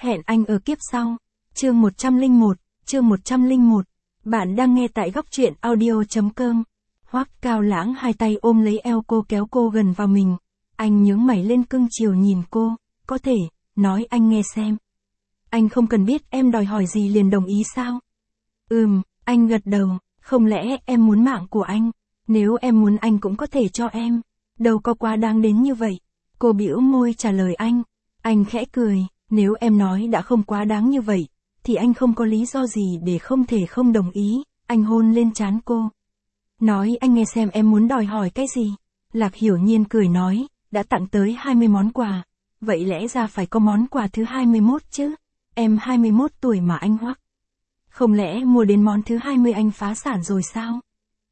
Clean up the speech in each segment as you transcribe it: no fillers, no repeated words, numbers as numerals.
Hẹn anh ở kiếp sau. Chương 101. Bạn đang nghe tại góc truyện audio.com. Hoắc Cao Lãng hai tay ôm lấy eo cô kéo cô gần vào mình. Anh nhướng mày lên cưng chiều nhìn cô, có thể, nói anh nghe xem. Anh không cần biết em đòi hỏi gì liền đồng ý sao? Anh gật đầu, không lẽ em muốn mạng của anh? Nếu em muốn anh cũng có thể cho em. Đâu có quá đáng đến như vậy. Cô bĩu môi trả lời anh. Anh khẽ cười, nếu em nói đã không quá đáng như vậy, thì anh không có lý do gì để không thể không đồng ý. Anh hôn lên trán cô. Nói anh nghe xem em muốn đòi hỏi cái gì? Lạc Hiểu Nhiên cười nói, đã tặng tới 20 món quà. Vậy lẽ ra phải có món quà thứ 21 chứ? Em 21 tuổi mà anh Hoắc. Không lẽ mua đến món thứ 20 anh phá sản rồi sao?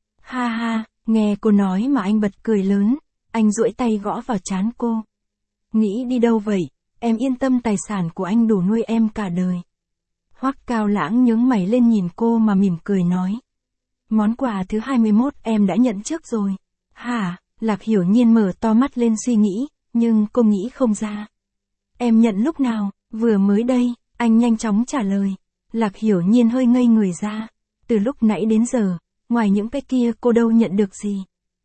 Ha ha, nghe cô nói mà anh bật cười lớn. Anh duỗi tay gõ vào trán cô. Nghĩ đi đâu vậy? Em yên tâm tài sản của anh đủ nuôi em cả đời. Hoắc Cao Lãng nhướng mày lên nhìn cô mà mỉm cười nói. Món quà thứ 21 em đã nhận trước rồi. Hả? Lạc Hiểu Nhiên mở to mắt lên suy nghĩ, nhưng cô nghĩ không ra. Em nhận lúc nào? Vừa mới đây, anh nhanh chóng trả lời. Lạc Hiểu Nhiên hơi ngây người ra. Từ lúc nãy đến giờ, ngoài những cái kia cô đâu nhận được gì.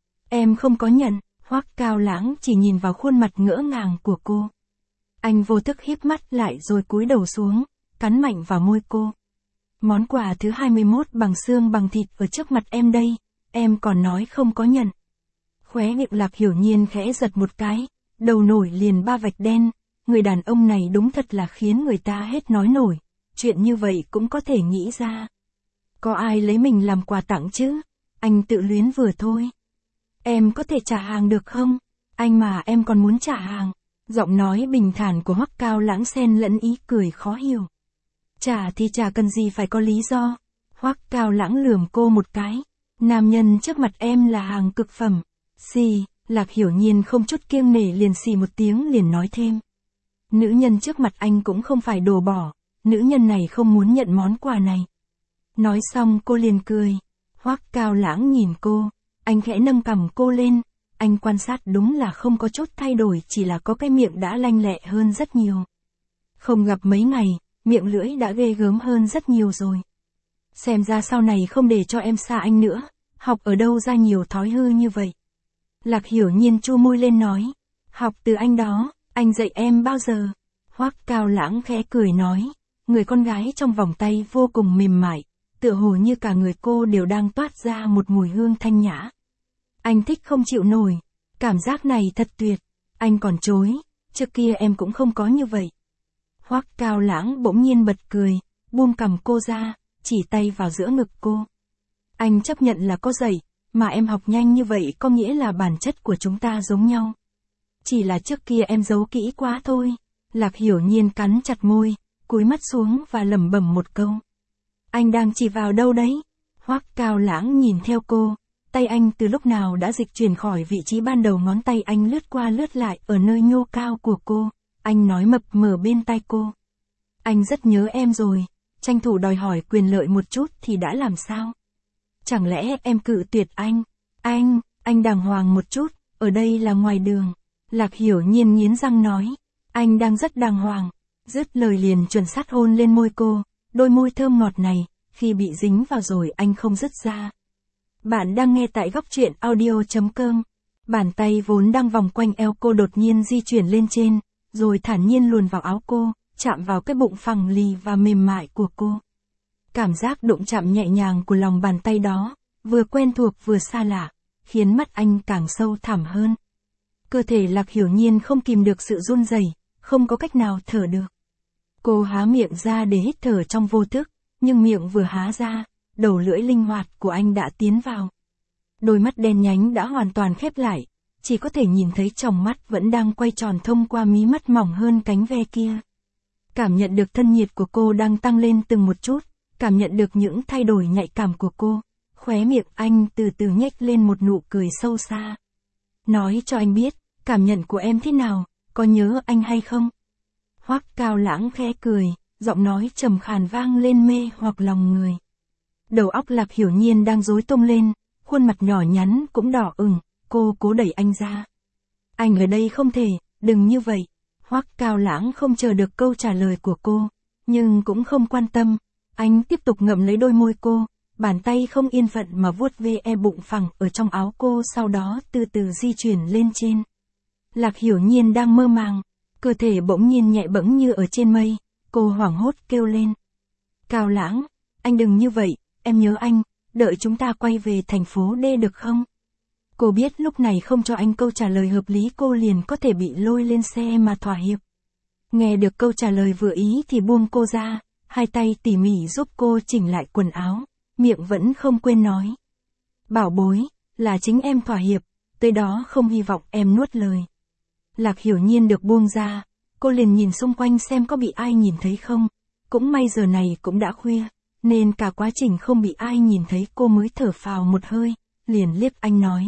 Em không có nhận. Hoắc Cao Lãng chỉ nhìn vào khuôn mặt ngỡ ngàng của cô. Anh vô thức híp mắt lại rồi cúi đầu xuống, cắn mạnh vào môi cô. Món quà thứ 21 bằng xương bằng thịt ở trước mặt em đây, em còn nói không có nhận. Khóe miệng Lạc Hiểu Nhiên khẽ giật một cái, đầu nổi liền 3 vạch đen, người đàn ông này đúng thật là khiến người ta hết nói nổi, chuyện như vậy cũng có thể nghĩ ra. Có ai lấy mình làm quà tặng chứ? Anh tự luyến vừa thôi. Em có thể trả hàng được không? Anh mà em còn muốn trả hàng. Giọng nói bình thản của Hoắc Cao Lãng xen lẫn ý cười khó hiểu. Trả thì trả cần gì phải có lý do. Hoắc Cao Lãng lườm cô một cái. Nam nhân trước mặt em là hàng cực phẩm. Xì, Lạc Hiểu Nhiên không chút kiêng nể liền xì một tiếng liền nói thêm. Nữ nhân trước mặt anh cũng không phải đồ bỏ. Nữ nhân này không muốn nhận món quà này. Nói xong cô liền cười. Hoắc Cao Lãng nhìn cô. Anh khẽ nâng cằm cô lên. Anh quan sát đúng là không có chút thay đổi, chỉ là có cái miệng đã lanh lẹ hơn rất nhiều. Không gặp mấy ngày, miệng lưỡi đã ghê gớm hơn rất nhiều rồi. Xem ra sau này không để cho em xa anh nữa, học ở đâu ra nhiều thói hư như vậy. Lạc Hiểu Nhiên chu môi lên nói, học từ anh đó, anh dạy em bao giờ? Hoắc Cao Lãng khẽ cười nói, người con gái trong vòng tay vô cùng mềm mại, tựa hồ như cả người cô đều đang toát ra một mùi hương thanh nhã. Anh thích không chịu nổi, cảm giác này thật tuyệt, anh còn chối, trước kia em cũng không có như vậy. Hoắc Cao Lãng bỗng nhiên bật cười, buông cằm cô ra, chỉ tay vào giữa ngực cô. Anh chấp nhận là có dạy, mà em học nhanh như vậy có nghĩa là bản chất của chúng ta giống nhau. Chỉ là trước kia em giấu kỹ quá thôi. Lạc Hiểu Nhiên cắn chặt môi, cúi mắt xuống và lẩm bẩm một câu. Anh đang chỉ vào đâu đấy? Hoắc Cao Lãng nhìn theo cô. Tay anh từ lúc nào đã dịch chuyển khỏi vị trí ban đầu, ngón tay anh lướt qua lướt lại ở nơi nhô cao của cô. Anh nói mập mờ bên tai cô. Anh rất nhớ em rồi, tranh thủ đòi hỏi quyền lợi một chút thì đã làm sao? Chẳng lẽ em cự tuyệt anh? Anh đàng hoàng một chút, ở đây là ngoài đường. Lạc Hiểu Nhiên nghiến răng nói. Anh đang rất đàng hoàng. Dứt lời liền chuẩn xác hôn lên môi cô, đôi môi thơm ngọt này, khi bị dính vào rồi anh không dứt ra. Bạn đang nghe tại góc truyện audio.com. Bàn tay vốn đang vòng quanh eo cô đột nhiên di chuyển lên trên, rồi thản nhiên luồn vào áo cô, chạm vào cái bụng phẳng lì và mềm mại của cô. Cảm giác đụng chạm nhẹ nhàng của lòng bàn tay đó, vừa quen thuộc vừa xa lạ, khiến mắt anh càng sâu thẳm hơn. Cơ thể Lạc Hiểu Nhiên không kìm được sự run rẩy, không có cách nào thở được. Cô há miệng ra để hít thở trong vô thức, nhưng miệng vừa há ra, đầu lưỡi linh hoạt của anh đã tiến vào. Đôi mắt đen nhánh đã hoàn toàn khép lại, chỉ có thể nhìn thấy tròng mắt vẫn đang quay tròn thông qua mí mắt mỏng hơn cánh ve kia. Cảm nhận được thân nhiệt của cô đang tăng lên từng một chút, cảm nhận được những thay đổi nhạy cảm của cô, khóe miệng anh từ từ nhếch lên một nụ cười sâu xa. Nói cho anh biết, cảm nhận của em thế nào, có nhớ anh hay không? Hoắc Cao Lãng khẽ cười, giọng nói trầm khàn vang lên mê hoặc lòng người. Đầu óc Lạc Hiểu Nhiên đang rối tung lên, khuôn mặt nhỏ nhắn cũng đỏ ửng, cô cố đẩy anh ra. Anh ở đây không thể, đừng như vậy. Hoắc Cao Lãng không chờ được câu trả lời của cô, nhưng cũng không quan tâm. Anh tiếp tục ngậm lấy đôi môi cô, bàn tay không yên phận mà vuốt ve bụng phẳng ở trong áo cô, sau đó từ từ di chuyển lên trên. Lạc Hiểu Nhiên đang mơ màng, cơ thể bỗng nhiên nhẹ bẫng như ở trên mây, cô hoảng hốt kêu lên. Cao Lãng, anh đừng như vậy, em nhớ anh, đợi chúng ta quay về thành phố D được không? Cô biết lúc này không cho anh câu trả lời hợp lý cô liền có thể bị lôi lên xe mà thỏa hiệp. Nghe được câu trả lời vừa ý thì buông cô ra, hai tay tỉ mỉ giúp cô chỉnh lại quần áo, miệng vẫn không quên nói. Bảo bối, là chính em thỏa hiệp, tới đó không hy vọng em nuốt lời. Lạc Hiểu Nhiên được buông ra, cô liền nhìn xung quanh xem có bị ai nhìn thấy không. Cũng may giờ này cũng đã khuya, nên cả quá trình không bị ai nhìn thấy cô mới thở phào một hơi, liền liếc anh nói.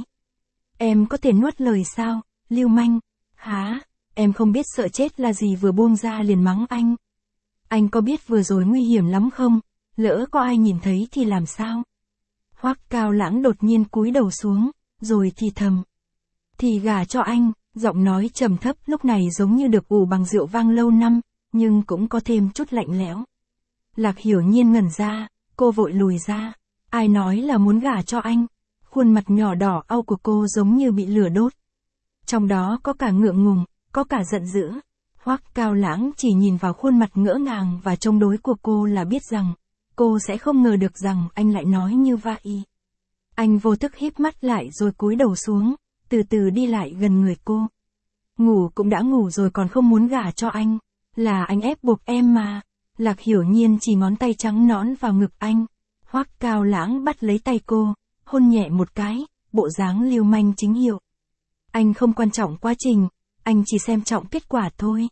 Em có thể nuốt lời sao, lưu manh? Hả, em không biết sợ chết là gì vừa buông ra liền mắng anh. Anh có biết vừa rồi nguy hiểm lắm không? Lỡ có ai nhìn thấy thì làm sao? Hoắc Cao Lãng đột nhiên cúi đầu xuống, rồi thì thầm. Thì gả cho anh, giọng nói trầm thấp lúc này giống như được ủ bằng rượu vang lâu năm, nhưng cũng có thêm chút lạnh lẽo. Lạc Hiểu Nhiên ngẩn ra, cô vội lùi ra. Ai nói là muốn gả cho anh? Khuôn mặt nhỏ đỏ au của cô giống như bị lửa đốt. Trong đó có cả ngượng ngùng, có cả giận dữ. Hoắc Cao Lãng chỉ nhìn vào khuôn mặt ngỡ ngàng và chống đối của cô là biết rằng, cô sẽ không ngờ được rằng anh lại nói như vậy. Anh vô thức híp mắt lại rồi cúi đầu xuống, từ từ đi lại gần người cô. Ngủ cũng đã ngủ rồi còn không muốn gả cho anh, là anh ép buộc em mà. Lạc Hiểu Nhiên chỉ ngón tay trắng nõn vào ngực anh. Hoắc Cao Lãng bắt lấy tay cô, hôn nhẹ một cái, bộ dáng lưu manh chính hiệu. Anh không quan trọng quá trình, anh chỉ xem trọng kết quả thôi.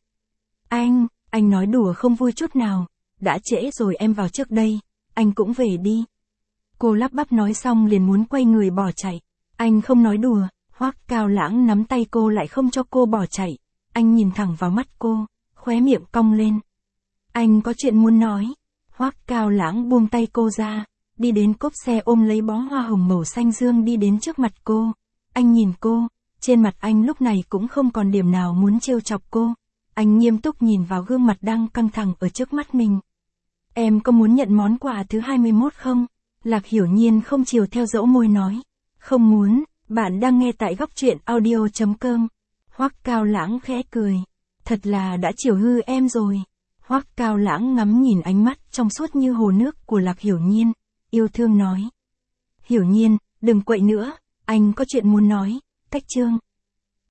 Anh nói đùa không vui chút nào, đã trễ rồi em vào trước đây, anh cũng về đi. Cô lắp bắp nói xong liền muốn quay người bỏ chạy. Anh không nói đùa, Hoắc Cao Lãng nắm tay cô lại không cho cô bỏ chạy. Anh nhìn thẳng vào mắt cô, khóe miệng cong lên. Anh có chuyện muốn nói. Hoắc Cao Lãng buông tay cô ra, đi đến cốp xe ôm lấy bó hoa hồng màu xanh dương đi đến trước mặt cô. Anh nhìn cô, trên mặt anh lúc này cũng không còn điểm nào muốn trêu chọc cô. Anh nghiêm túc nhìn vào gương mặt đang căng thẳng ở trước mắt mình. Em có muốn nhận món quà thứ 21 không? Lạc Hiểu Nhiên không chiều theo dẫu môi nói. Không muốn, bạn đang nghe tại góc truyện audio.com. Hoắc Cao Lãng khẽ cười. Thật là đã chiều hư em rồi. Hoắc Cao Lãng ngắm nhìn ánh mắt trong suốt như hồ nước của Lạc Hiểu Nhiên, yêu thương nói. Hiểu Nhiên, đừng quậy nữa, anh có chuyện muốn nói. Cách chương.